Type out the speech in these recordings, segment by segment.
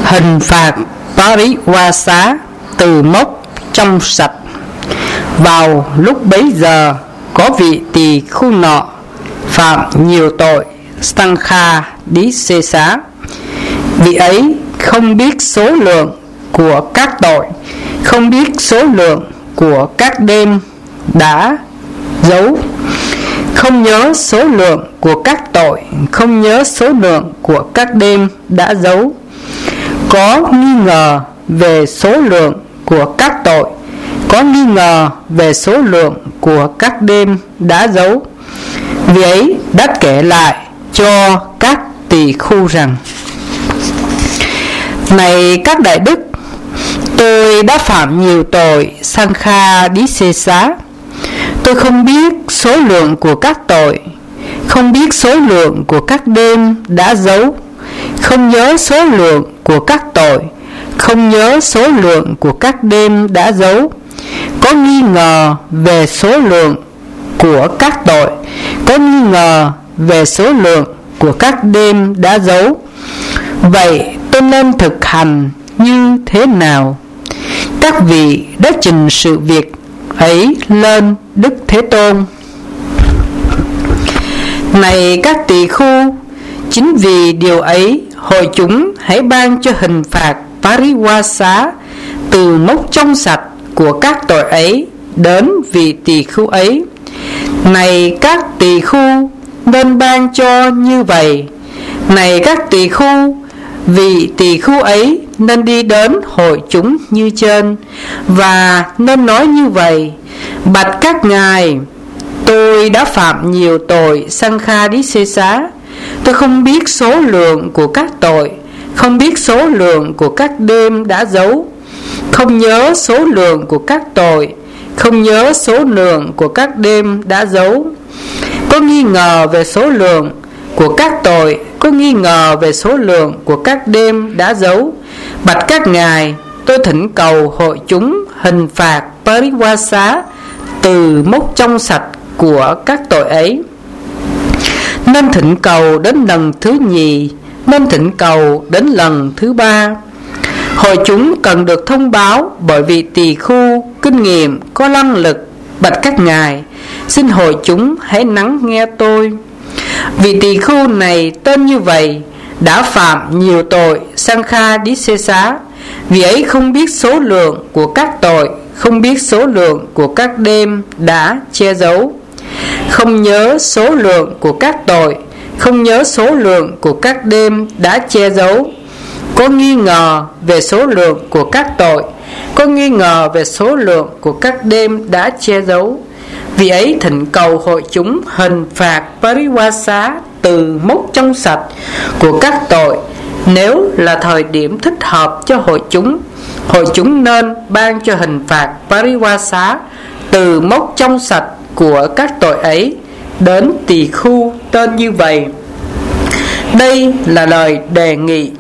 Hình phạt Pariwasa từ mốc trong sạch. Vào lúc bấy giờ, có vị tỳ khưu nọ phạm nhiều tội Sankha Đi Xê Xá. Vị ấy không biết số lượng của các tội, không biết số lượng của các đêm đã giấu, không nhớ số lượng của các tội, không nhớ số lượng của các đêm đã giấu, có nghi ngờ về số lượng của các tội, có nghi ngờ về số lượng của các đêm đã giấu. Vì ấy đã kể lại cho các tỳ khưu rằng: Này các đại đức, tôi đã phạm nhiều tội Sankha Đi Xê Xá. Tôi không biết số lượng của các tội, không biết số lượng của các đêm đã giấu, không nhớ số lượng của các tội, không nhớ số lượng của các đêm đã giấu, có nghi ngờ về số lượng của các tội, có nghi ngờ về số lượng của các đêm đã giấu. Vậy tôi nên thực hành như thế nào? Các vị đã trình sự việc ấy lên Đức Thế Tôn. Này các tỳ khưu, chính vì điều ấy, hội chúng hãy ban cho hình phạt Pariwasa từ mốc trong sạch của các tội ấy đến vị tỳ khưu ấy. Này các tỳ khưu, nên ban cho như vậy. Này các tỳ khưu, vị tỳ khưu ấy nên đi đến hội chúng như trên, và nên nói như vậy: Bạch các ngài, tôi đã phạm nhiều tội Sankha Đi Xê Xá. Tôi không biết số lượng của các tội, không biết số lượng của các đêm đã giấu, không nhớ số lượng của các tội, không nhớ số lượng của các đêm đã giấu, có nghi ngờ về số lượng của các tội, có nghi ngờ về số lượng của các đêm đã giấu. Bạch các ngài, tôi thỉnh cầu hội chúng hình phạt Pariwasa từ mốc trong sạch của các tội ấy. Nên thỉnh cầu đến lần thứ nhì, nên thỉnh cầu đến lần thứ ba. Hội chúng cần được thông báo bởi vị tỳ khưu kinh nghiệm có năng lực. Bạch các ngài, xin hội chúng hãy lắng nghe tôi. Vị tỳ khưu này tên như vậy đã phạm nhiều tội Sankha Đi Xê Xá. Vì ấy không biết số lượng của các tội, không biết số lượng của các đêm đã che giấu, không nhớ số lượng của các tội, không nhớ số lượng của các đêm đã che giấu, có nghi ngờ về số lượng của các tội, có nghi ngờ về số lượng của các đêm đã che giấu. Vì ấy thỉnh cầu hội chúng hình phạt Pariwasa từ mốc trong sạch của các tội. Nếu là thời điểm thích hợp cho hội chúng nên ban cho hình phạt Pariwasa từ mốc trong sạch của các tội ấy đến tỳ khưu tên như vậy. Đây là lời đề nghị.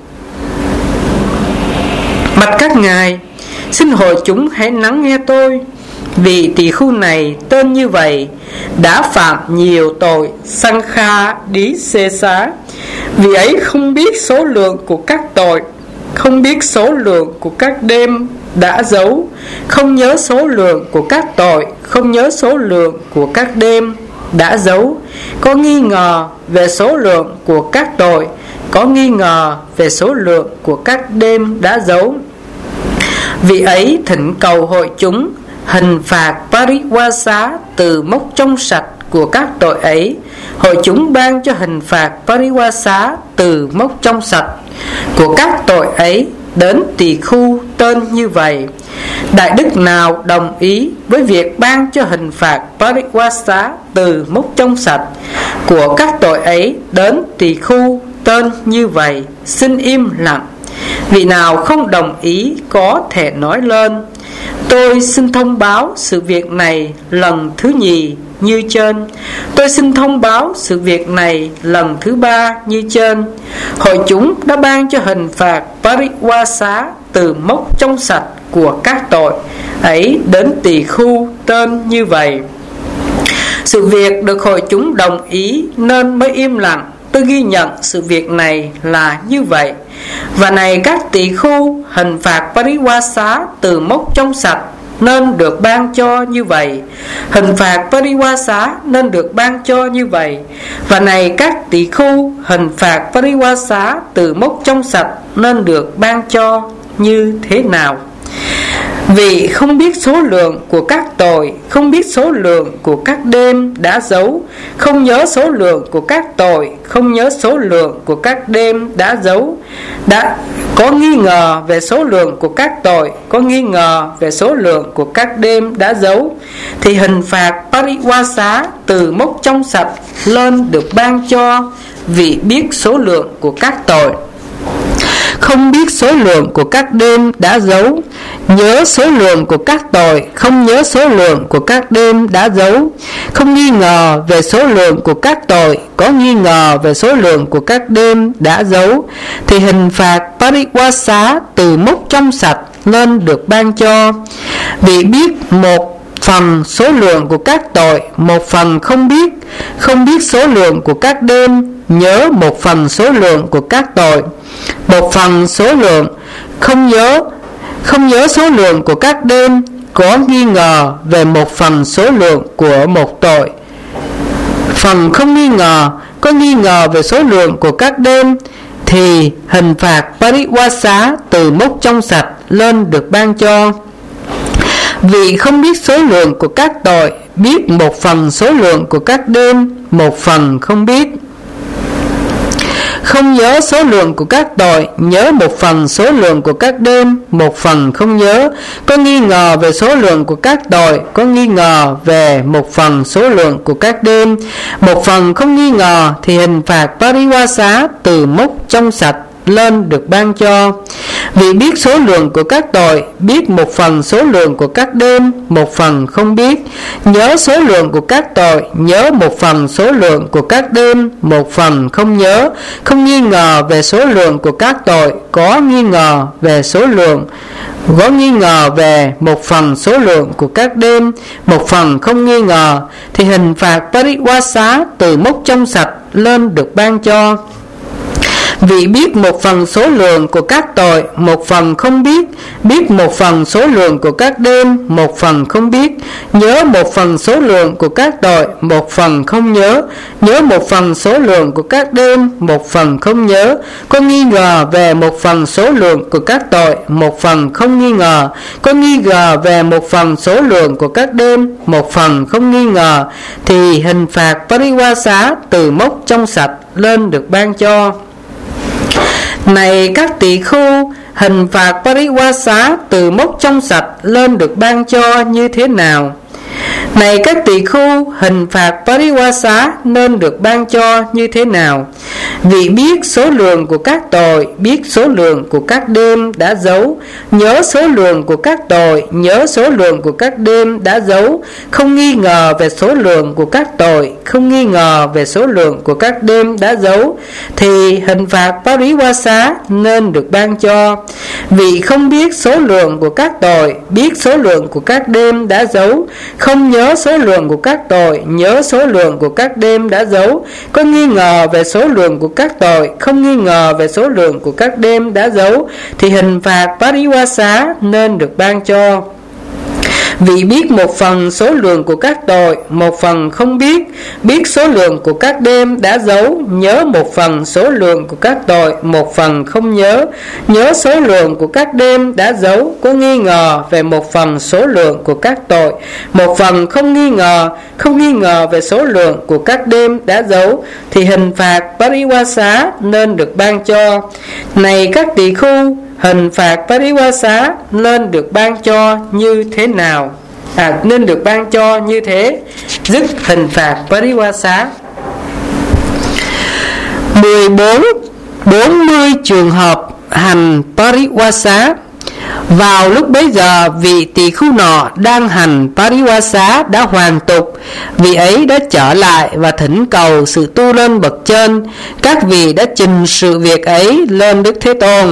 Bạch các ngài, xin hội chúng hãy lắng nghe tôi. Vị tỳ khưu này tên như vậy đã phạm nhiều tội Sankha Đi Xê Xá. Vì ấy không biết số lượng của các tội, không biết số lượng của các đêm đã giấu, không nhớ số lượng của các tội, không nhớ số lượng của các đêm đã giấu, có nghi ngờ về số lượng của các tội, có nghi ngờ về số lượng của các đêm đã giấu. Vì ấy thỉnh cầu hội chúng hình phạt Pariwasa từ mốc trong sạch của các tội ấy. Hội chúng ban cho hình phạt Pariwasa từ mốc trong sạch của các tội ấy đến tỳ khưu tên như vậy. Đại đức nào đồng ý với việc ban cho hình phạt Pariwasa từ mốc trong sạch của các tội ấy đến tỳ khưu tên như vậy, xin im lặng. Vị nào không đồng ý có thể nói lên. Tôi xin thông báo sự việc này lần thứ nhì như trên. Tôi xin thông báo sự việc này lần thứ ba như trên. Hội chúng đã ban cho hình phạt Pariwasa từ mốc trong sạch của các tội ấy đến tỳ khưu tên như vậy. Sự việc được hội chúng đồng ý nên mới im lặng. Tôi ghi nhận sự việc này là như vậy. Và này các tỳ khưu, hình phạt Pariwasa từ mốc trong sạch nên được ban cho như vậy. Hình phạt Pariwasa nên được ban cho như vậy. Và này các tỳ khưu, hình phạt Pariwasa từ mốc trong sạch nên được ban cho như thế nào? Vì không biết số lượng của các tội, không biết số lượng của các đêm đã giấu, không nhớ số lượng của các tội, không nhớ số lượng của các đêm đã giấu, đã có nghi ngờ về số lượng của các tội, có nghi ngờ về số lượng của các đêm đã giấu, thì hình phạt Pariwasa từ mốc trong sạch lên được ban cho, vì biết số lượng của các tội. Không biết số lượng của các đêm đã giấu, nhớ số lượng của các tội, không nhớ số lượng của các đêm đã giấu, không nghi ngờ về số lượng của các tội, có nghi ngờ về số lượng của các đêm đã giấu, thì hình phạt Pariwasa từ mốc trong sạch nên được ban cho, vì biết một phần số lượng của các tội, một phần không biết số lượng của các đêm, nhớ một phần số lượng của các tội, một phần số lượng không nhớ số lượng của các đêm, có nghi ngờ về một phần số lượng của một tội, phần không nghi ngờ, có nghi ngờ về số lượng của các đêm, thì hình phạt Pariwasa từ mốc trong sạch lên được ban cho. Vì không biết số lượng của các tội, biết một phần số lượng của các đêm, một phần không biết. Không nhớ số lượng của các tội, nhớ một phần số lượng của các đêm, một phần không nhớ, có nghi ngờ về số lượng của các tội, có nghi ngờ về một phần số lượng của các đêm, một phần không nghi ngờ, thì hình phạt Pariwasa từ mốc trong sạch lên được ban cho. Vì biết số lượng của các tội, biết một phần số lượng của các đêm, một phần không biết, nhớ số lượng của các tội, nhớ một phần số lượng của các đêm, một phần không nhớ, không nghi ngờ về số lượng của các tội, có nghi ngờ về số lượng, có nghi ngờ về một phần số lượng của các đêm, một phần không nghi ngờ, thì hình phạt Pariwasa từ mốc trong sạch lên được ban cho. Vì biết một phần số lượng của các tội, một phần không biết, biết một phần số lượng của các đêm, một phần không biết, nhớ một phần số lượng của các tội, một phần không nhớ, nhớ một phần số lượng của các đêm, một phần không nhớ, có nghi ngờ về một phần số lượng của các tội, một phần không nghi ngờ, có nghi ngờ về một phần số lượng của các đêm, một phần không nghi ngờ, thì hình phạt Pariwasa từ mốc trong sạch lên được ban cho. Này các tỳ khưu, hình phạt Pariwasa từ mốc trong sạch lên được ban cho như thế nào? Này các tỳ khưu, hình phạt Pariwasa nên được ban cho như thế nào? Vì biết số lượng của các tội, biết số lượng của các đêm đã giấu, nhớ số lượng của các tội, nhớ số lượng của các đêm đã giấu, không nghi ngờ về số lượng của các tội, không nghi ngờ về số lượng của các đêm đã giấu, thì hình phạt Pariwasa nên được ban cho. Vì không biết số lượng của các tội, biết số lượng của các đêm đã giấu, không nhớ số lượng của các tội, nhớ số lượng của các đêm đã giấu, có nghi ngờ về số lượng của các tội, không nghi ngờ về số lượng của các đêm đã giấu, thì hình phạt Pariwasa nên được ban cho. Vì biết một phần số lượng của các tội, một phần không biết, biết số lượng của các đêm đã giấu, nhớ một phần số lượng của các tội, một phần không nhớ, nhớ số lượng của các đêm đã giấu, có nghi ngờ về một phần số lượng của các tội, một phần không nghi ngờ về số lượng của các đêm đã giấu, thì hình phạt Pariwasa nên được ban cho. Này các tỳ khưu, hình phạt Pariwasa nên được ban cho như thế nào? Nên được ban cho như thế, dứt hình phạt Pariwasa. 40 trường hợp hành Pariwasa. Vào lúc bấy giờ, vị tỳ khưu nọ đang hành Pariwasa đã hoàn tục. Vị ấy đã trở lại và thỉnh cầu sự tu lên bậc trên. Các vị đã trình sự việc ấy lên Đức Thế Tôn.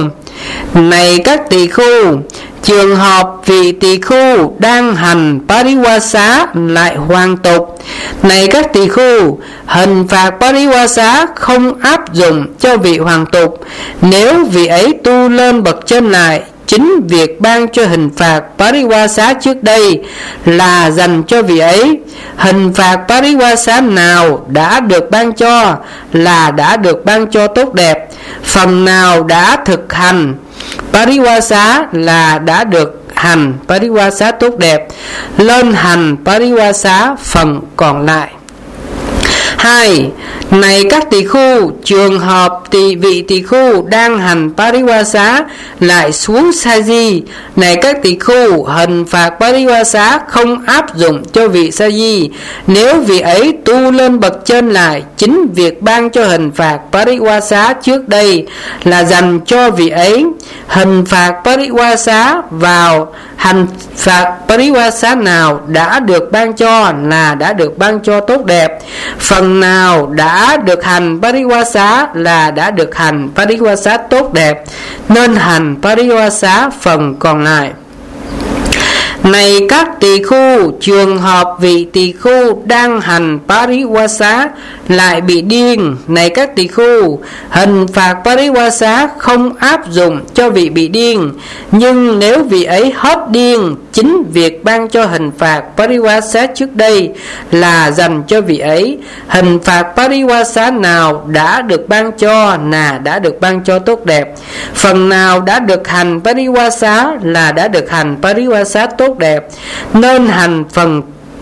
Này các tỳ khưu, trường hợp vị tỳ khưu đang hành Pariwasa lại hoàn tục. Này các tỳ khưu, hình phạt Pariwasa không áp dụng cho vị hoàn tục. Nếu vị ấy tu lên bậc chân lại, chính việc ban cho hình phạt Pariwasa trước đây là dành cho vị ấy. Hình phạt Pariwasa nào đã được ban cho là đã được ban cho tốt đẹp. Phần nào đã thực hành Pariwasa là đã được hành Pariwasa tốt đẹp, lên hành Pariwasa phần còn lại. 2. Này các tỳ khưu, trường hợp vị tỳ khưu đang hành Pariwasa lại xuống Sa-di. Này các tỳ khưu, hình phạt Pariwasa không áp dụng cho vị Sa-di. Nếu vị ấy tu lên bậc trên lại, chính việc ban cho hình phạt Pariwasa trước đây là dành cho vị ấy. Hình phạt Pariwasa vào hành phạt Pariwasa nào đã được ban cho là đã được ban cho tốt đẹp. Phần nào đã được hành Pariwasa là đã được hành Pariwasa tốt đẹp, nên hành Pariwasa phần còn lại. Này các tỳ khưu, trường hợp vị tỳ khưu đang hành Pariwasa lại bị điên. Này các tỳ khưu, hình phạt Pariwasa không áp dụng cho vị bị điên. Nhưng nếu vị ấy hết điên, chính việc ban cho hình phạt Pariwasa trước đây là dành cho vị ấy. Hình phạt Pariwasa nào đã được ban cho là đã được ban cho tốt đẹp. Phần nào đã được hành Pariwasa là đã được hành Pariwasa tốt đẹp, nên hành phần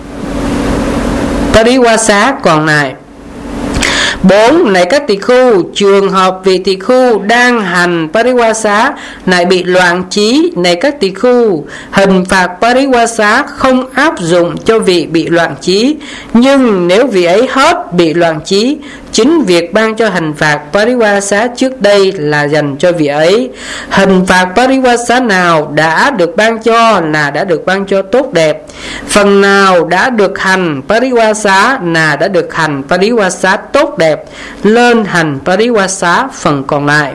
Pariwasa còn lại. 4. Này các tỳ khưu, trường hợp vị tỳ khưu đang hành Pariwasa lại bị loạn trí. Này các tỳ khưu, hình phạt Pariwasa không áp dụng cho vị bị loạn trí. Nhưng nếu vị ấy hết bị loạn trí, chính việc ban cho hình phạt Pariwasa trước đây là dành cho vị ấy. Hình phạt Pariwasa nào đã được ban cho là đã được ban cho tốt đẹp. Phần nào đã được hành Pariwasa là đã được hành Pariwasa tốt đẹp, lên hành Pariwasa phần còn lại.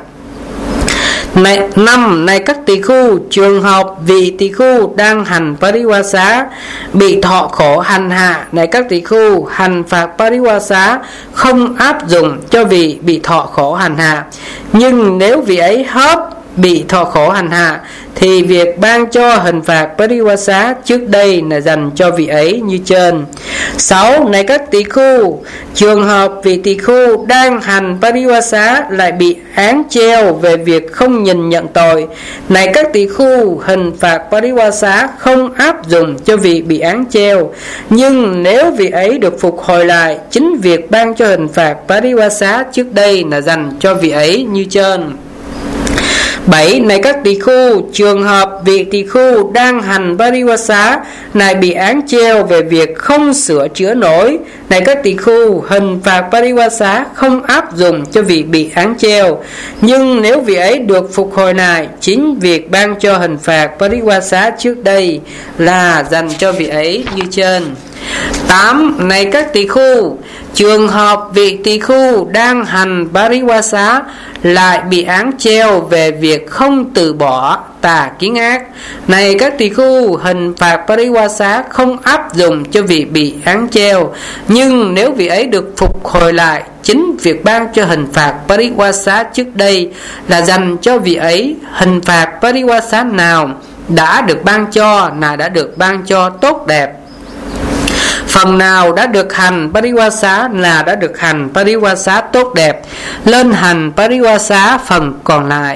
5. Này các tỳ khưu, trường hợp vị tỳ khưu đang hành Pariwasa bị thọ khổ hành hạ. Này các tỳ khưu, hành phạt Pariwasa không áp dụng cho vị bị thọ khổ hành hạ. Nhưng nếu vị ấy hết bị thọ khổ hành hạ thì việc ban cho hình phạt Pariwasa trước đây là dành cho vị ấy như trên. 6. Này các tỳ khưu, trường hợp vị tỳ khưu đang hành Pariwasa lại bị án treo về việc không nhìn nhận tội. Này các tỳ khưu, hình phạt Pariwasa không áp dụng cho vị bị án treo. Nhưng nếu vị ấy được phục hồi lại, chính việc ban cho hình phạt Pariwasa trước đây là dành cho vị ấy như trên. 7. Này các tỳ khưu, trường hợp vị tỳ khưu đang hành Pariwasa lại bị án treo về việc không sửa chữa nổi. Này các tỳ khưu, hình phạt Pariwasa không áp dụng cho vị bị án treo. Nhưng nếu vị ấy được phục hồi lại, chính việc ban cho hình phạt Pariwasa trước đây là dành cho vị ấy như trên. 8. Này các tỳ khưu, trường hợp vị tỳ khưu đang hành Pariwasa lại bị án treo về việc không từ bỏ tà kiến ác. Này các tỳ khưu, hình phạt Pariwasa không áp dụng cho vị bị án treo. Nhưng nếu vị ấy được phục hồi lại, chính việc ban cho hình phạt Pariwasa trước đây là dành cho vị ấy. Hình phạt Pariwasa nào đã được ban cho là đã được ban cho tốt đẹp. Phần nào đã được hành Pariwasa là đã được hành Pariwasa tốt đẹp, lên hành Pariwasa phần còn lại.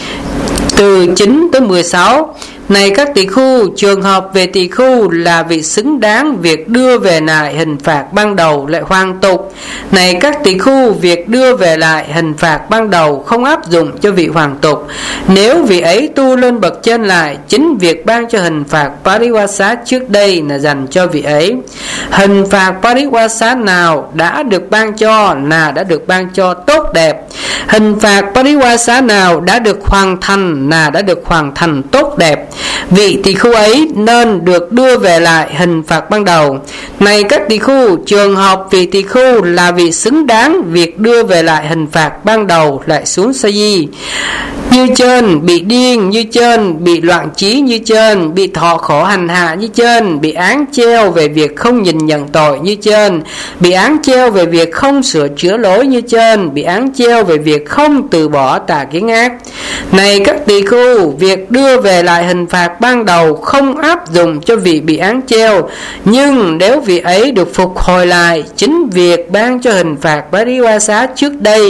Từ 9 tới 16. Này các tỳ khưu, trường hợp về tỳ khưu là vị xứng đáng việc đưa về lại hình phạt ban đầu lại hoàn tục. Này các tỳ khưu, việc đưa về lại hình phạt ban đầu không áp dụng cho vị hoàn tục. Nếu vị ấy tu lên bậc trên lại, chính việc ban cho hình phạt Pariwasa trước đây là dành cho vị ấy. Hình phạt Pariwasa nào đã được ban cho là đã được ban cho tốt đẹp. Hình phạt Pariwasa nào đã được hoàn thành là đã được hoàn thành tốt đẹp, vị tỳ khưu ấy nên được đưa về lại hình phạt ban đầu. Này các tỳ khưu, trường hợp vị tỳ khưu là vị xứng đáng việc đưa về lại hình phạt ban đầu lại xuống sa di như trên, bị điên như trên, bị loạn trí như trên, bị thọ khổ hành hạ như trên, bị án treo về việc không nhìn nhận tội như trên, bị án treo về việc không sửa chữa lỗi như trên, bị án treo về việc không từ bỏ tà kiến ác. Này các tỳ khưu, việc đưa về lại hình phạt ban đầu không áp dụng cho vị bị án treo, nhưng nếu vị ấy được phục hồi lại, chính việc ban cho hình phạt Pariwasa trước đây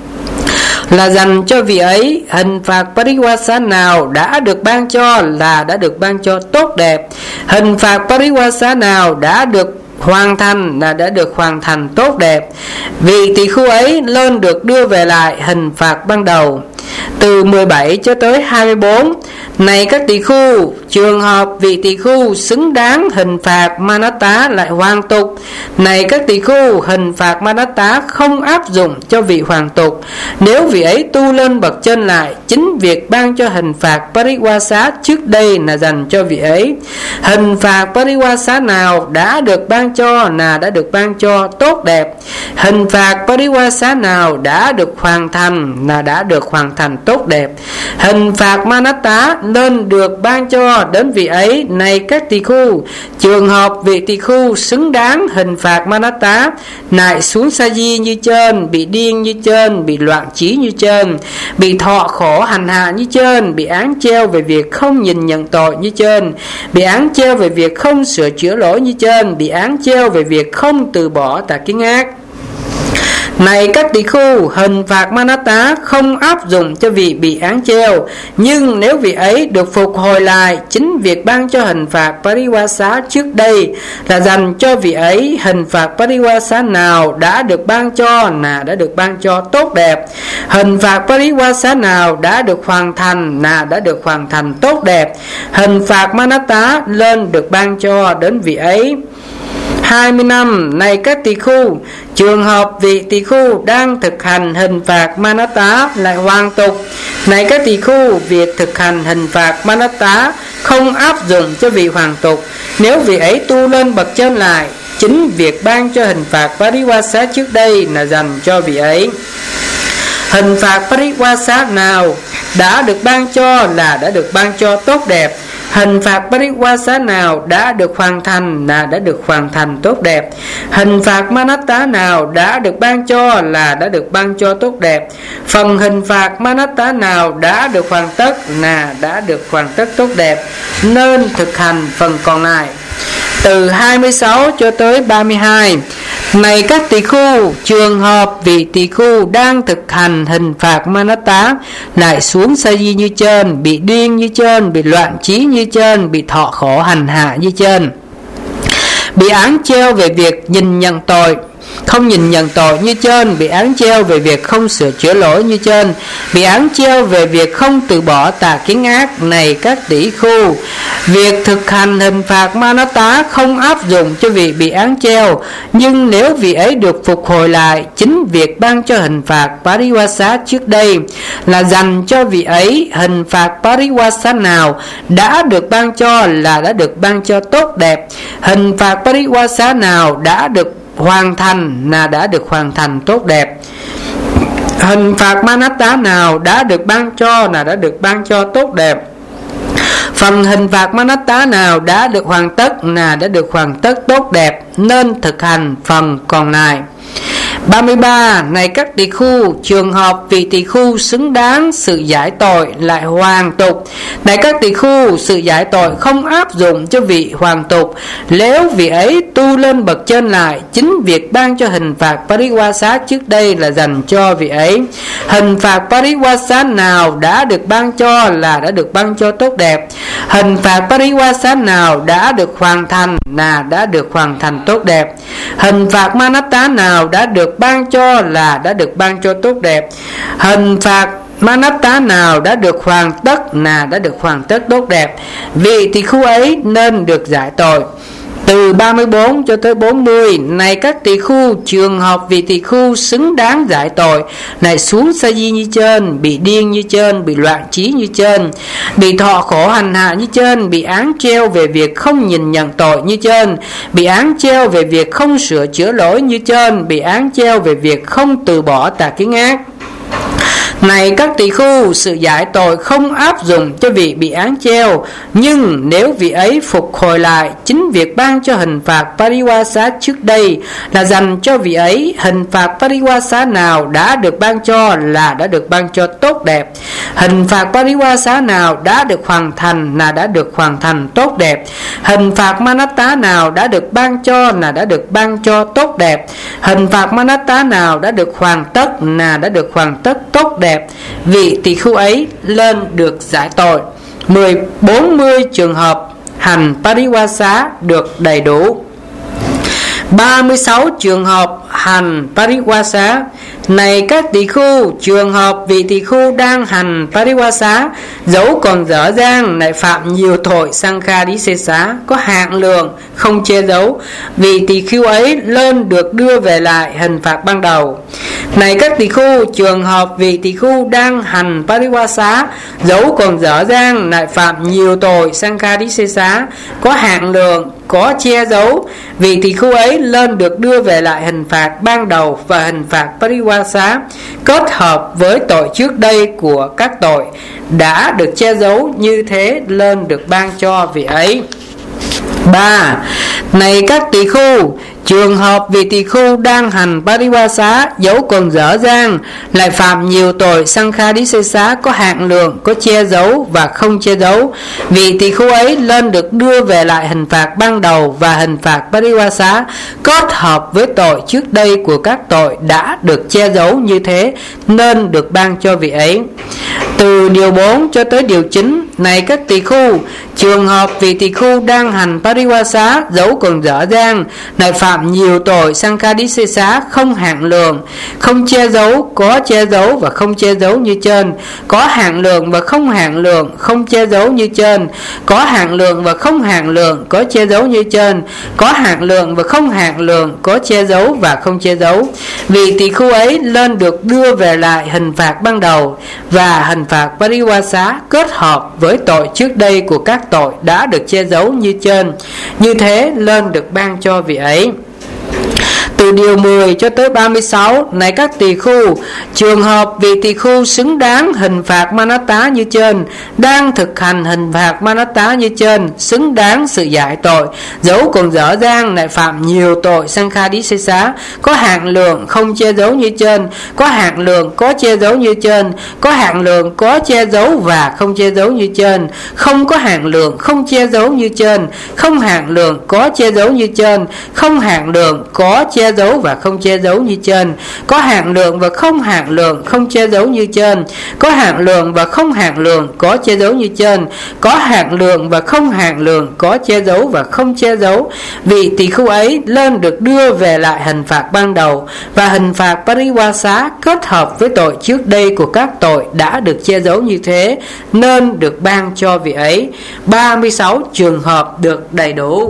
là dành cho vị ấy. Hình phạt Pariwasa nào đã được ban cho là đã được ban cho tốt đẹp. Hình phạt Pariwasa nào đã được hoàn thành là đã được hoàn thành tốt đẹp. Vị tỳ khưu ấy lên được đưa về lại hình phạt ban đầu. Từ 17 cho tới 24. Này các tỳ khưu, trường hợp vị tỳ khưu xứng đáng hình phạt Manatta lại hoàn tục. Này các tỳ khưu, hình phạt Manatta không áp dụng cho vị hoàn tục. Nếu vị ấy tu lên bậc chân lại, chính việc ban cho hình phạt Pariwasa trước đây là dành cho vị ấy. Hình phạt Pariwasa nào đã được ban cho là đã được ban cho tốt đẹp. Hình phạt Pariwasa nào đã được hoàn thành là đã được hoàn thành tốt đẹp. Hình phạt Manatta nên được ban cho đến vị ấy. Này các tỳ khưu, trường hợp vị tỳ khưu xứng đáng hình phạt Manatta lại xuống sa di như trên, bị điên như trên, bị loạn trí như trên, bị thọ khổ hành hạ như trên, bị án treo về việc không nhìn nhận tội như trên, bị án treo về việc không sửa chữa lỗi như trên, bị án treo về việc không từ bỏ tà kiến ác. Này các tỳ khưu, hình phạt Manatta không áp dụng cho vị bị án treo, nhưng nếu vị ấy được phục hồi lại, chính việc ban cho hình phạt Pariwasa trước đây là dành cho vị ấy. Hình phạt Pariwasa nào đã được ban cho là đã được ban cho tốt đẹp. Hình phạt Pariwasa nào đã được hoàn thành là đã được hoàn thành tốt đẹp. Hình phạt Manatta lên được ban cho đến vị ấy. 20 năm. Này các tỳ khưu, trường hợp vị tỳ khưu đang thực hành hình phạt Manatta lại hoàn tục. Này các tỳ khưu, việc thực hành hình phạt Manatta không áp dụng cho vị hoàn tục. Nếu vị ấy tu lên bậc chân lại, chính việc ban cho hình phạt Pariwasa trước đây là dành cho vị ấy. Hình phạt Pariwasa nào đã được ban cho là đã được ban cho tốt đẹp. Hình phạt Pariwasa nào đã được hoàn thành là đã được hoàn thành tốt đẹp. Hình phạt Manatta nào đã được ban cho là đã được ban cho tốt đẹp. Phần hình phạt Manatta nào đã được hoàn tất là đã được hoàn tất tốt đẹp, nên thực hành phần còn lại. Từ 26 cho tới 32. Này các tỳ khưu, trường hợp vị tỳ khưu đang thực hành hình phạt Manatta lại xuống sa di như trên, bị điên như trên, bị loạn trí như trên, bị thọ khổ hành hạ như trên, bị án treo về việc nhìn nhận tội, không nhìn nhận tội như trên, bị án treo về việc không sửa chữa lỗi như trên, bị án treo về việc không từ bỏ tà kiến ác. Này các tỷ khưu, việc thực hành hình phạt Manatta không áp dụng cho vị bị án treo, nhưng nếu vị ấy được phục hồi lại, chính việc ban cho hình phạt Pariwasa trước đây là dành cho vị ấy. Hình phạt Pariwasa nào đã được ban cho là đã được ban cho tốt đẹp. Hình phạt Pariwasa nào đã được hoàn thành là đã được hoàn thành tốt đẹp. Hình phạt Manatta nào đã được ban cho là đã được ban cho tốt đẹp. Phần hình phạt Manatta nào đã được hoàn tất là đã được hoàn tất tốt đẹp, nên thực hành phần còn lại. 33. Này các tỳ khưu, trường hợp vị tỳ khưu xứng đáng sự giải tội lại hoàn tục. Này các tỳ khưu, sự giải tội không áp dụng cho vị hoàn tục. Nếu vị ấy tu lên bậc trên lại, chính việc ban cho hình phạt Pariwasa trước đây là dành cho vị ấy. Hình phạt Pariwasa nào đã được ban cho là đã được ban cho tốt đẹp. Hình phạt Pariwasa nào đã được hoàn thành là đã được hoàn thành tốt đẹp. Hình phạt Manatta nào đã được ban cho là đã được ban cho tốt đẹp. Hình phạt Manatta nào đã được hoàn tất là đã được hoàn tất tốt đẹp. Vị tỳ khưu ấy nên được giải tội. Từ 34 cho tới 40: Này các tỳ khưu, trường hợp vị tỳ khưu xứng đáng giải tội, này xuống sa di như trên, bị điên như trên, bị loạn trí như trên, bị thọ khổ hành hạ như trên, bị án treo về việc không nhìn nhận tội như trên, bị án treo về việc không sửa chữa lỗi như trên, bị án treo về việc không từ bỏ tà kiến ác. Này các tỳ khưu, sự giải tội không áp dụng cho vị bị án treo, nhưng nếu vị ấy phục hồi lại, chính việc ban cho hình phạt Pariwasa trước đây là dành cho vị ấy. Hình phạt Pariwasa nào đã được ban cho là đã được ban cho tốt đẹp. Hình phạt Pariwasa nào đã được hoàn thành là đã được hoàn thành tốt đẹp. Hình phạt Manatta nào đã được ban cho là đã được ban cho tốt đẹp. Hình phạt Manatta nào đã được hoàn tất là đã được hoàn tất tốt đẹp. Vị tỳ khưu ấy lên được giải tội. 40 trường hợp hành Pariwasa được đầy đủ. 36 trường hợp hành Pariwasa. Này các tỳ khưu, trường hợp vị tỳ khưu đang hành Pariwasa dẫu còn dở dang lại phạm nhiều tội Sanghadisesa, có hạn lượng, không che giấu, vị tỳ khưu ấy lên được đưa về lại hình phạt ban đầu. Này các tỳ khưu, trường hợp vị tỳ khưu đang hành Pariwasa dẫu còn dở dang lại phạm nhiều tội Sanghadisesa, có hạn lượng, có che giấu, vị tỳ khưu ấy lên được đưa về lại hình phạt ban đầu và hình phạt Pariwasa kết hợp với tội trước đây của các tội đã được che giấu, như thế lên được ban cho vị ấy. 3. Này các tỳ khưu, trường hợp vị tỳ khưu đang hành Pariwasa dẫu còn dở dang lại phạm nhiều tội Sanghadisesa, có hạn lượng, có che giấu và không che giấu, vị tỳ khưu ấy lên được đưa về lại hình phạt ban đầu và hình phạt Pariwasa kết hợp với tội trước đây của các tội đã được che giấu, như thế nên được ban cho vị ấy. Từ điều 4 cho tới điều 9: Này các tỳ khưu, trường hợp vị tỳ khưu đang hành Pariwasa dẫu còn dở dang lại phạm nhiều tội Sanghadisesa, không hạn lượng, không che giấu, có che giấu và không che giấu như trên, có hạn lượng và không hạn lượng, không che giấu như trên, có hạn lượng và không hạn lượng, có che giấu như trên, có hạn lượng và không hạn lượng, có che giấu và không che giấu, vị tỳ khưu ấy lên được đưa về lại hình phạt ban đầu và hình phạt Pariwasa kết hợp với tội trước đây của các tội đã được che giấu như trên, như thế lên được ban cho vị ấy. Từ điều 10 cho tới 36: Này các tỳ khưu, trường hợp vị tỳ khưu xứng đáng hình phạt Manatta như trên, đang thực hành hình phạt Manatta như trên, xứng đáng sự giải tội, dẫu còn dở dang lại phạm nhiều tội Sanghadisesa, có hạn lượng, không che giấu như trên, có hạn lượng, có che giấu như trên, có hạn lượng, có che giấu và không che giấu như trên, không có hạn lượng, không che giấu như trên, không hạn lượng, có che giấu như trên, không hạn lượng, có che giấu và không che giấu như trên, có hạn lượng và không hạn lượng, không che giấu như trên, có hạn lượng và không hạn lượng, có che giấu như trên, có hạn lượng và không hạn lượng, có che giấu và không che giấu, vị tỳ khưu ấy lên được đưa về lại hình phạt ban đầu và hình phạt Pariwasa kết hợp với tội trước đây của các tội đã được che giấu, như thế nên được ban cho vị ấy. 36 trường hợp được đầy đủ.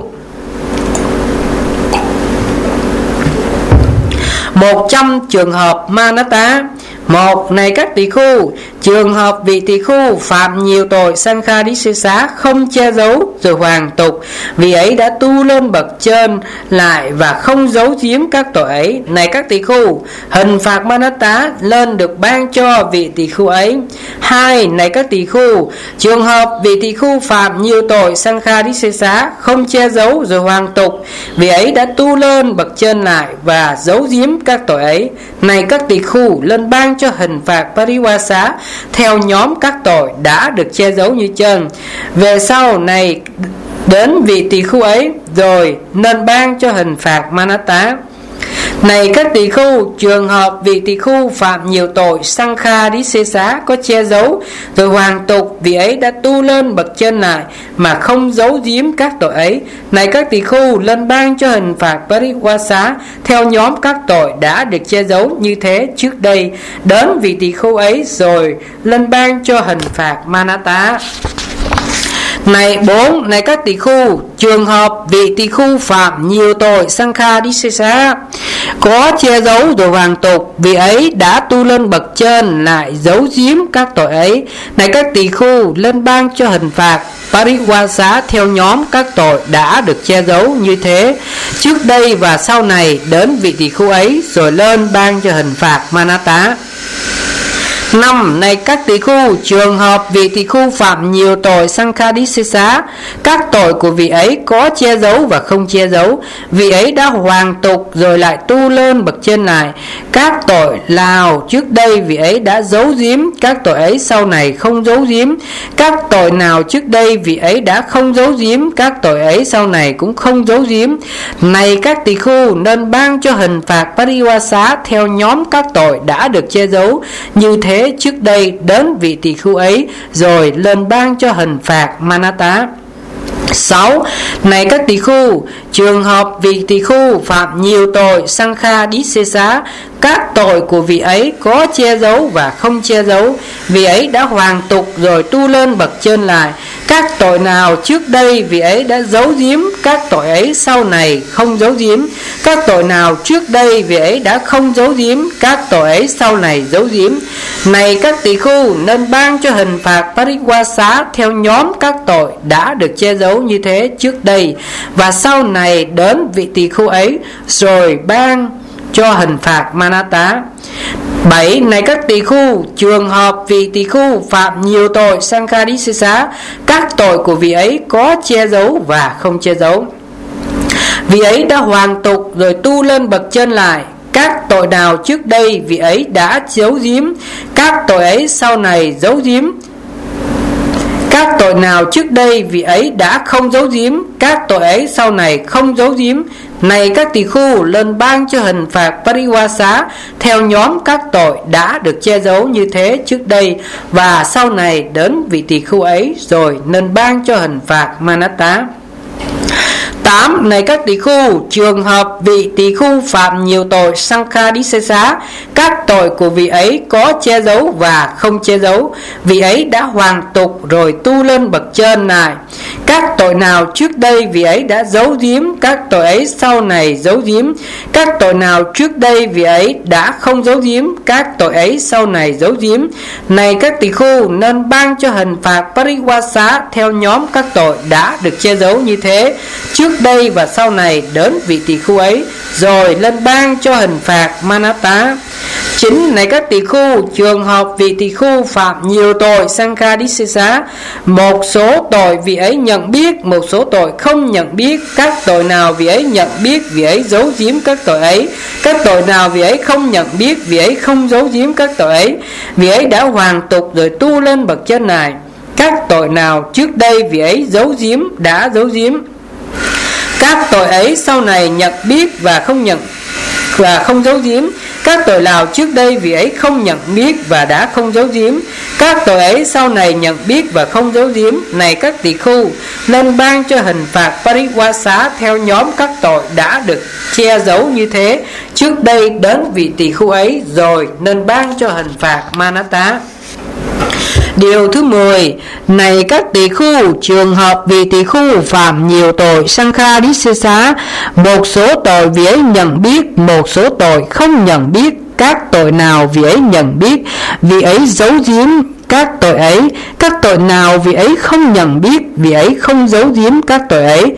100 trường hợp Manatta. 1. Này các tỳ khưu, trường hợp vị tỳ khưu phạm nhiều tội Sanghadisesa không che giấu rồi hoàn tục, vị ấy đã tu lên bậc trên lại và không giấu giếm các tội ấy. Này các tỳ khưu, hình phạt Manatta lên được ban cho vị tỳ khưu ấy. 2. Này các tỳ khưu, trường hợp vị tỳ khưu phạm nhiều tội Sanghadisesa không che giấu rồi hoàn tục, vị ấy đã tu lên bậc trên lại và giấu giếm các tội ấy. Này các tỳ khưu, lên ban cho hình phạt Pariwasa theo nhóm các tội đã được che giấu như trên. Về sau này đến vị tỳ khưu ấy rồi nên ban cho hình phạt Manatta. Này các tỳ khưu, trường hợp vị tỳ khưu phạm nhiều tội Sanghadisesa có che giấu rồi hoàn tục, vị ấy đã tu lên bậc trên lại mà không giấu giếm các tội ấy. Này các tỳ khưu, lên ban cho hình phạt Pariwasa theo nhóm các tội đã được che giấu như thế trước đây, đến vị tỳ khưu ấy rồi lên ban cho hình phạt Manatta. Này 4. Này các tỳ khu, trường hợp vị tỳ khu phạm nhiều tội Sanghadisesa, có che giấu rồi hoàn tục, vị ấy đã tu lên bậc trên lại giấu giếm các tội ấy. Này các tỳ khu, lên ban cho hình phạt Pariwasa theo nhóm các tội đã được che giấu như thế trước đây và sau này đến vị tỳ khu ấy, rồi lên ban cho hình phạt Manata. 5. Này các tỳ khu, trường hợp vị tỳ khu phạm nhiều tội Sanghadisesa, các tội của vị ấy có che giấu và không che giấu, vị ấy đã hoàn tục rồi lại tu lên bậc trên lại. Các tội nào trước đây vị ấy đã giấu giếm, các tội ấy sau này không giấu giếm. Các tội nào trước đây vị ấy đã không giấu giếm, các tội ấy sau này cũng không giấu giếm. Này các tỳ khu, nên ban cho hình phạt Pariwasa theo nhóm các tội đã được che giấu như thế trước đây đến vị tỳ khu ấy, rồi lên ban cho hình phạt Manata. 6. Này các tỳ khu, trường hợp vị tỳ khu phạm nhiều tội Sanghadisesa, các tội của vị ấy có che giấu và không che giấu, vị ấy đã hoàn tục rồi tu lên bậc trên lại. Các tội nào trước đây vị ấy đã giấu giếm, các tội ấy sau này không giấu giếm. Các tội nào trước đây vị ấy đã không giấu giếm, các tội ấy sau này giấu giếm. Này các tỳ khu, nên ban cho hình phạt Pariwasa theo nhóm các tội đã được che giấu như thế trước đây và sau này đến vị tỳ khu ấy, rồi ban cho hình phạt Manata. 7. Này các tỳ khu, trường hợp vị tỳ khu phạm nhiều tội Sanghadisesa, các tội của vị ấy có che giấu và không che giấu, vị ấy đã hoàn tục rồi tu lên bậc trên lại. Các tội nào trước đây vị ấy đã giấu giếm, các tội ấy sau này giấu giếm. Các tội nào trước đây vị ấy đã không giấu giếm, các tội ấy sau này không giấu giếm. Này các tỳ khu, lên ban cho hình phạt Pariwasa theo nhóm các tội đã được che giấu như thế trước đây và sau này đến vị tỳ khu ấy, rồi nên ban cho hình phạt Manata. 8. Này các tỳ khu, trường hợp vị tỳ khu phạm nhiều tội Sanghadisesa, các tội của vị ấy có che giấu và không che giấu, vị ấy đã hoàn tục rồi tu lên bậc trên lại. Các tội nào trước đây vị ấy đã giấu giếm, các tội ấy sau này giấu giếm. Các tội nào trước đây vị ấy đã không giấu giếm, các tội ấy sau này giấu giếm. Này các tỳ khu, nên ban cho hình phạt Pariwasa theo nhóm các tội đã được che giấu như thế trước đây và sau này đến vị tỳ khu ấy, rồi lên ban cho hình phạt Manata. 9. Này các tỳ khu, trường hợp vị tỳ khu phạm nhiều tội Sanghadisesa, một số tội vị ấy nhận biết, một số tội không nhận biết. Các tội nào vị ấy nhận biết, vị ấy giấu giếm các tội ấy. Các tội nào vị ấy không nhận biết, vị ấy không giấu giếm các tội ấy. Vị ấy đã hoàn tục rồi tu lên bậc trên này. Các tội nào trước đây vị ấy giấu giếm, đã giấu giếm, các tội ấy sau này nhận biết và không giấu giếm. Các tội nào trước đây vị ấy không nhận biết và đã không giấu giếm, các tội ấy sau này nhận biết và không giấu giếm. Này các tỳ khu, nên ban cho hình phạt Pariwasa theo nhóm các tội đã được che giấu như thế trước đây đến vị tỳ khu ấy, rồi nên ban cho hình phạt Manata. Điều thứ 10. Này các tỳ khu, trường hợp vị tỳ khu phạm nhiều tội Sanghadisesa, một số tội vị ấy nhận biết, một số tội không nhận biết. Các tội nào vị ấy nhận biết, vị ấy giấu giếm các tội ấy. Các tội nào vị ấy không nhận biết, vị ấy không giấu giếm các tội ấy.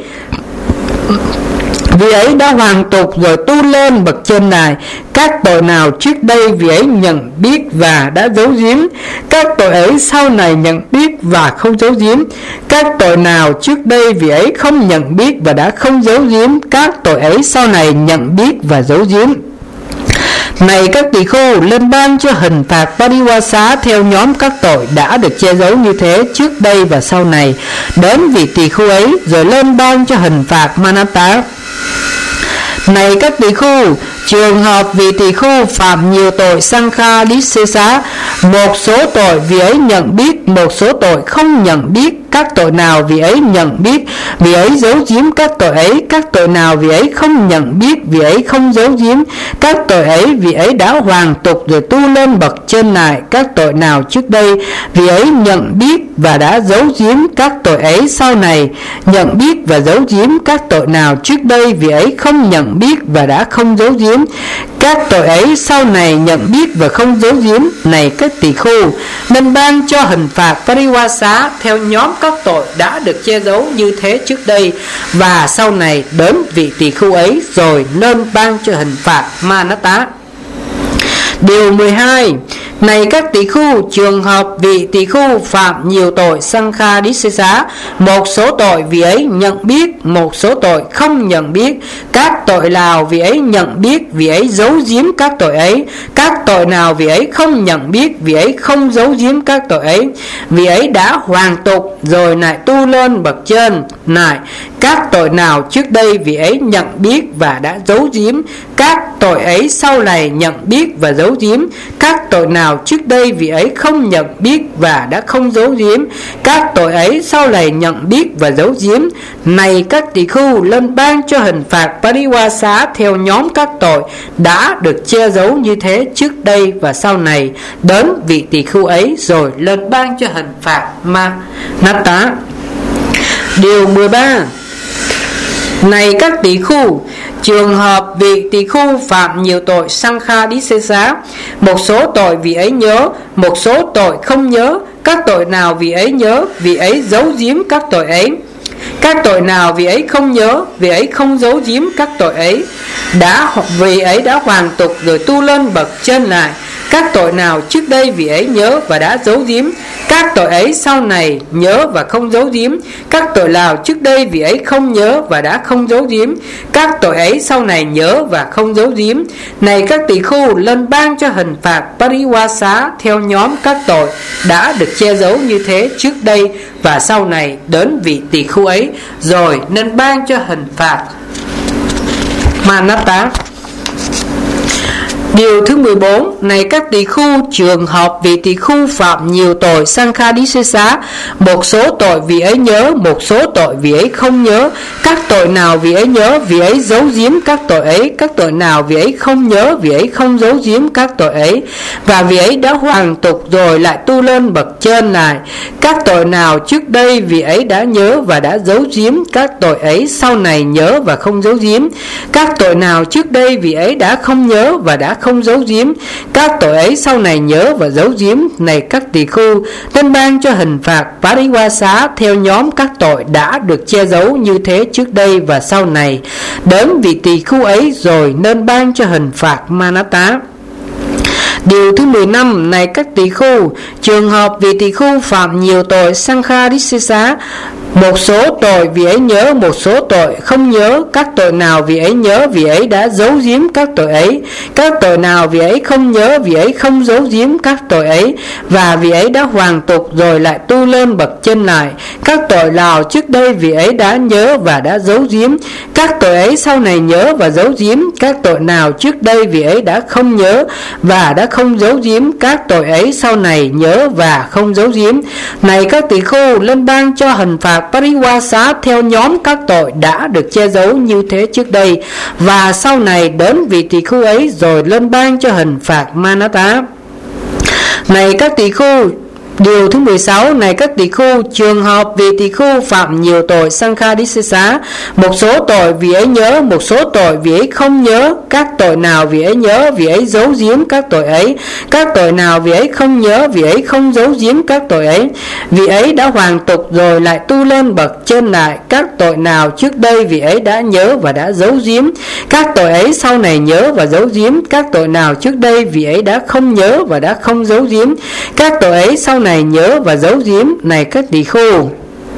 Vị ấy đã hoàn tục rồi tu lên bậc trên này. Các tội nào trước đây vị ấy nhận biết và đã giấu giếm, các tội ấy sau này nhận biết và không giấu giếm. Các tội nào trước đây vị ấy không nhận biết và đã không giấu giếm, các tội ấy sau này nhận biết và giấu giếm. Này các tỳ khu, lên ban cho hình phạt Pariwasa theo nhóm các tội đã được che giấu như thế trước đây và sau này đến vị tỳ khu ấy, rồi lên ban cho hình phạt Manata. Này các tỳ khu, trường hợp vị tỳ khu phạm nhiều tội Sanghadisesa, một số tội vị ấy nhận biết, một số tội không nhận biết. Các tội nào vị ấy nhận biết, vị ấy giấu giếm các tội ấy. Các tội nào vị ấy không nhận biết, vị ấy không giấu giếm. Các tội ấy vị ấy đã hoàn tục rồi tu lên bậc trên lại. Các tội nào trước đây vị ấy nhận biết và đã giấu giếm các tội ấy sau này nhận biết và giấu giếm các tội nào trước đây vị ấy không nhận biết và đã không giấu giếm các tội ấy sau này nhận biết và không giấu giếm. Này các tỳ khưu, nên ban cho hình phạt Pariwasa theo nhóm các tội đã được che giấu như thế trước đây và sau này đến vị tỳ khưu ấy, rồi nên ban cho hình phạt Manata. Điều 12. Này các tỳ khưu, trường hợp vị tỳ khưu phạm nhiều tội Sankhadisesa, một số tội vị ấy nhận biết, một số tội không nhận biết. Các tội nào vị ấy nhận biết, vị ấy giấu giếm các tội ấy. Các tội nào vị ấy không nhận biết, vị ấy không giấu giếm các tội ấy. Vị ấy đã hoàn tục rồi lại tu lên bậc trên. Này, các tội nào trước đây vị ấy nhận biết và đã giấu giếm, các tội ấy sau này nhận biết và giấu giếm. Các tội nào trước đây vị ấy không nhận biết và đã không giấu giếm, các tội ấy sau này nhận biết và giấu giếm. Này các tỳ khưu, lên ban cho hình phạt Pariwasa theo nhóm các tội đã được che giấu như thế trước đây và sau này đến vị tỳ khưu ấy, rồi lên ban cho hình phạt Manata. Điều 13. Này các tỳ khưu, trường hợp vị tỳ khưu phạm nhiều tội Sankhadisesa, một số tội vị ấy nhớ, một số tội không nhớ. Các tội nào vị ấy nhớ, vị ấy giấu giếm các tội ấy. Các tội nào vị ấy không nhớ, vị ấy không giấu giếm các tội ấy. Vị ấy đã hoàn tục rồi tu lên bậc trên lại. Các tội nào trước đây vị ấy nhớ và đã giấu giếm, các tội ấy sau này nhớ và không giấu giếm. Các tội nào trước đây vị ấy không nhớ và đã không giấu giếm, các tội ấy sau này nhớ và không giấu giếm. Này các tỳ khưu, lên ban cho hình phạt Pariwasa theo nhóm các tội đã được che giấu như thế trước đây và sau này đến vị tỳ khưu ấy, rồi nên ban cho hình phạt Manata. Điều thứ 14. Này các tỳ khưu, trường hợp vị tỳ khưu phạm nhiều tội Sankhadisesa, một số tội vị ấy nhớ, một số tội vị ấy không nhớ. Các tội nào vị ấy nhớ, vị ấy giấu giếm các tội ấy. Các tội nào vị ấy không nhớ, vị ấy không giấu giếm các tội ấy. Và vị ấy đã hoàn tục rồi lại tu lên bậc trên lại. Các tội nào trước đây vị ấy đã nhớ và đã giấu giếm, các tội ấy sau này nhớ và không giấu giếm. Các tội nào trước đây vị ấy đã không nhớ và đã không giấu giếm, các tội ấy sau này nhớ và giấu giếm. Này các tỳ khưu, nên ban cho hình phạt Pariwasa theo nhóm các tội đã được che giấu như thế trước đây và sau này đến vị tỳ khưu ấy, rồi nên ban cho hình phạt Manata. Điều thứ 15. Này các tỳ khưu, trường hợp vị tỳ khưu phạm nhiều tội Sankhadisesa, một số tội vị ấy nhớ, một số tội không nhớ. Các tội nào vị ấy nhớ, vị ấy đã giấu giếm các tội ấy. Các tội nào vị ấy không nhớ, vị ấy không giấu giếm các tội ấy. Và vị ấy đã hoàn tục rồi lại tu lên bậc trên lại. Các tội nào trước đây vị ấy đã nhớ và đã giấu giếm, các tội ấy sau này nhớ và giấu giếm. Các tội nào trước đây vị ấy đã không nhớ và đã không giấu giếm, các tội ấy sau này nhớ và không giấu giếm. Này các tỳ khưu, lên ban cho hình phạt Pariwasa theo nhóm các tội đã được che giấu như thế trước đây và sau này đến vị tỳ khưu ấy, rồi lên ban cho hình phạt Manata. Này các tỳ khưu, điều thứ 16. Này các tỳ khưu, trường hợp vị tỳ khưu phạm nhiều tội Sankhadisesa, một số tội vị ấy nhớ, một số tội vị ấy không nhớ. Các tội nào vị ấy nhớ, vị ấy giấu giếm các tội ấy. Các tội nào vị ấy không nhớ, vị ấy không giấu giếm các tội ấy. Vị ấy đã hoàn tục rồi lại tu lên bậc trên lại. Các tội nào trước đây vị ấy đã nhớ và đã giấu giếm, các tội ấy sau này nhớ và giấu giếm. Các tội nào trước đây vị ấy đã không nhớ và đã không giấu giếm, các tội ấy sau này nhớ và giấu giếm. Này các tỳ khưu,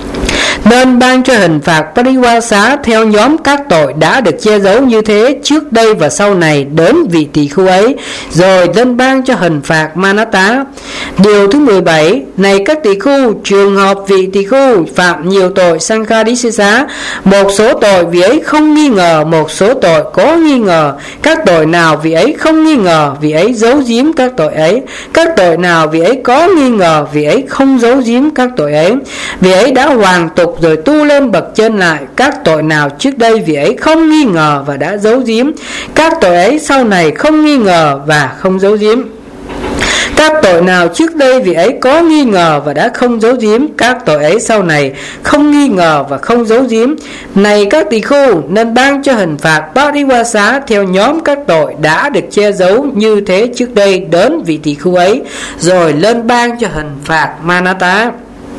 nên ban cho hình phạt Pariwasa theo nhóm các tội đã được che giấu như thế trước đây và sau này đến vị tỳ khưu ấy, rồi nên ban cho hình phạt Manata. Điều thứ 17. Này các tỳ khưu, trường hợp vị tỳ khưu phạm nhiều tội Sankhadisesa, một số tội vị ấy không nghi ngờ, một số tội có nghi ngờ. Các tội nào vị ấy không nghi ngờ, vị ấy giấu giếm các tội ấy. Các tội nào vị ấy có nghi ngờ, vị ấy không giấu giếm các tội ấy. Vị ấy đã hoàn tục rồi tu lên bậc trên lại. Các tội nào trước đây vị ấy không nghi ngờ và đã giấu giếm, các tội ấy sau này không nghi ngờ và không giấu giếm. Các tội nào trước đây vị ấy có nghi ngờ và đã không giấu giếm, các tội ấy sau này không nghi ngờ và không giấu giếm. Này các tỳ khưu, nên ban cho hình phạt Pariwasa theo nhóm các tội đã được che giấu như thế trước đây đến vị tỳ khưu ấy, rồi lên ban cho hình phạt Manata.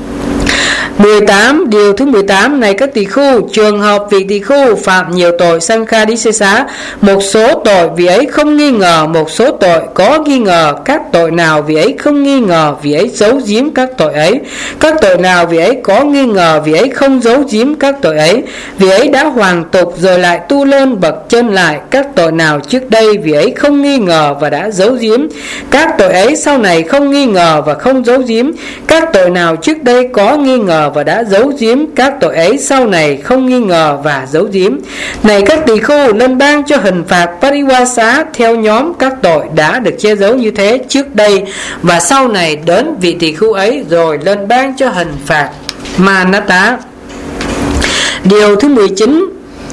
18. Điều thứ 18. Này các tỳ khưu, trường hợp vị tỳ khưu phạm nhiều tội Sanghadisesa, một số tội vị ấy không nghi ngờ, một số tội có nghi ngờ. Các tội nào vị ấy không nghi ngờ, vị ấy giấu giếm các tội ấy. Các tội nào vị ấy có nghi ngờ, vị ấy không giấu giếm các tội ấy. Vị ấy đã hoàn tục rồi lại tu lên bậc chân lại. Các tội nào trước đây vị ấy không nghi ngờ và đã giấu giếm, các tội ấy sau này không nghi ngờ và không giấu giếm. Các tội nào trước đây có nghi ngờ và đã giấu giếm, các tội ấy sau này không nghi ngờ và giấu giếm. Này các tỳ khưu, nên ban cho hình phạt Pariwasa theo nhóm các tội đã được che giấu như thế trước đây và sau này đến vị tỳ khưu ấy, rồi lên ban cho hình phạt Manata. Điều thứ 19.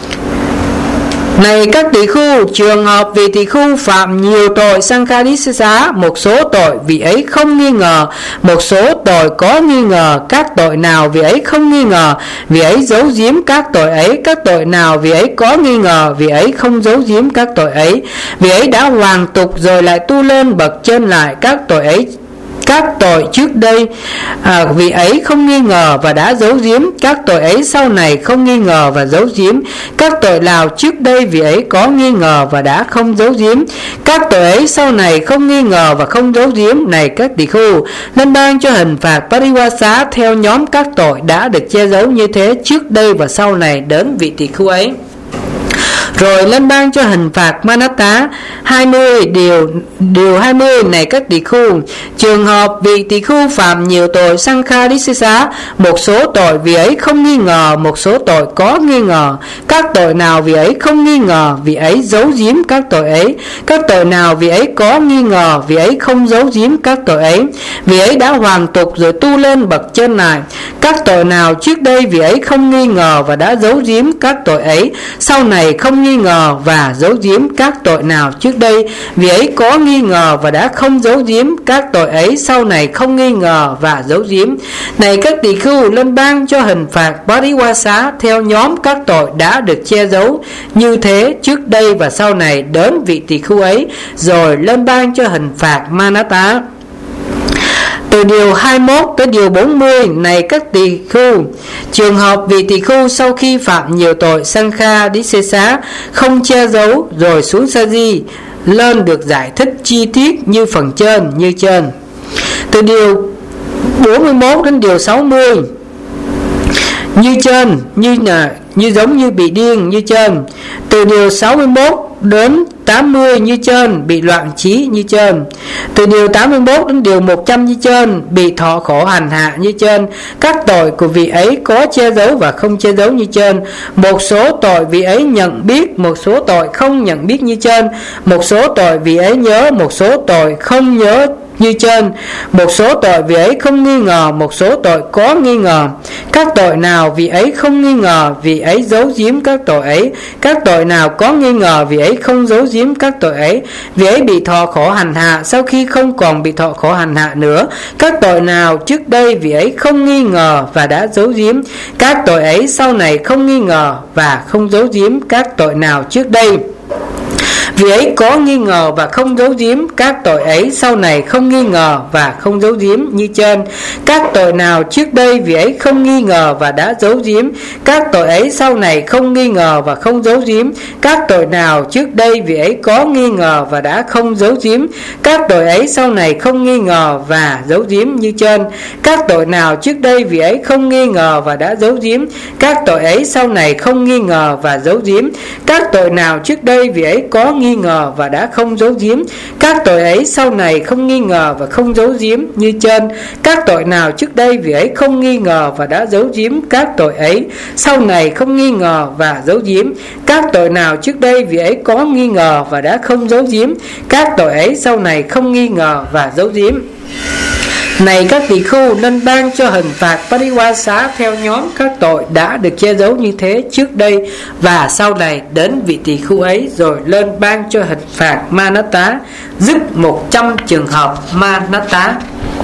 Này các tỳ khưu, trường hợp vị tỳ khưu phạm nhiều tội Sanghadisesa, một số tội vị ấy không nghi ngờ, một số tội có nghi ngờ. Các tội nào vị ấy không nghi ngờ, vị ấy giấu giếm các tội ấy. Các tội nào vị ấy có nghi ngờ, vị ấy không giấu giếm các tội ấy. Vị ấy đã hoàn tục rồi lại tu lên bậc trên lại. Các tội ấy, các tội trước đây vị ấy không nghi ngờ và đã giấu giếm, các tội ấy sau này không nghi ngờ và giấu giếm. Các tội nào trước đây vị ấy có nghi ngờ và đã không giấu giếm, các tội ấy sau này không nghi ngờ và không giấu giếm. Này các tỳ khưu, nên ban cho hình phạt Pariwasa theo nhóm các tội đã được che giấu như thế trước đây và sau này đến vị tỳ khưu ấy, rồi lên ban cho hình phạt Manata. 20. Điều 20. Này các tỳ khưu, trường hợp vị tỳ khưu phạm nhiều tội Sanghadisesa, một số tội vị ấy không nghi ngờ, một số tội có nghi ngờ. Các tội nào vị ấy không nghi ngờ, vị ấy giấu giếm các tội ấy. Các tội nào vị ấy có nghi ngờ, vị ấy không giấu giếm các tội ấy. Vị ấy đã hoàn tục rồi tu lên bậc trên lại. Các tội nào trước đây vị ấy không nghi ngờ và đã giấu giếm, các tội ấy sau này không nghi ngờ và giấu giếm. Các tội nào trước đây vị ấy có nghi ngờ và đã không giấu giếm, các tội ấy sau này không nghi ngờ và giấu giếm. Này các tỳ khưu, lên ban cho hình phạt Pariwasa theo nhóm các tội đã được che giấu như thế trước đây và sau này đến vị tỳ khưu ấy, rồi lên ban cho hình phạt Manata. Từ điều 21 tới điều 40. Này các tỳ khưu, trường hợp vị tỳ khưu sau khi phạm nhiều tội Sanghadisesa không che giấu rồi xuống Sa-di, lên được giải thích chi tiết như phần trên như trên. Từ điều 41 đến điều 60 như trên, như giống như bị điên như trên. Từ điều 61 đến 80 như trên, bị loạn trí như trên. Từ điều 81 đến điều 100 như trên, bị thọ khổ hành hạ như trên. Các tội của vị ấy có che giấu và không che giấu như trên. Một số tội vị ấy nhận biết, một số tội không nhận biết như trên. Một số tội vị ấy nhớ, một số tội không nhớ như trên. Một số tội vị ấy không nghi ngờ, một số tội có nghi ngờ. Các tội nào vị ấy không nghi ngờ, vị ấy giấu giếm các tội ấy. Các tội nào có nghi ngờ, vị ấy không giấu giếm các tội ấy. Vị ấy bị thọ khổ hành hạ, sau khi không còn bị thọ khổ hành hạ nữa. Các tội nào trước đây vị ấy không nghi ngờ và đã giấu giếm, các tội ấy sau này không nghi ngờ và không giấu giếm. Các tội nào trước đây vì ấy có nghi ngờ và không giấu giếm, các tội ấy sau này không nghi ngờ và không giấu giếm như trên. Các tội nào trước đây vì ấy không nghi ngờ và đã giấu giếm, các tội ấy sau này không nghi ngờ và không giấu giếm. Các tội nào trước đây vì ấy có nghi ngờ và đã không giấu giếm, các tội ấy sau này không nghi ngờ và giấu giếm như trên. Các tội nào trước đây vì ấy không nghi ngờ và đã giấu giếm, các tội ấy sau này không nghi ngờ và giấu giếm. Các tội nào trước đây vì ấy có nghi ngờ và đã không giấu giếm, các tội ấy sau này không nghi ngờ và không giấu giếm như trên. Các tội nào trước đây vì ấy không nghi ngờ và đã giấu giếm, các tội ấy sau này không nghi ngờ và giấu giếm. Các tội nào trước đây vì ấy có nghi ngờ và đã không giấu giếm, các tội ấy sau này không nghi ngờ và giấu giếm. Này các tỳ khưu, nên ban cho hình phạt Pariwasa theo nhóm các tội đã được che giấu như thế trước đây và sau này đến vị tỳ khưu ấy, rồi lên ban cho hình phạt Manata. dứt 100 trường hợp ma nát tá.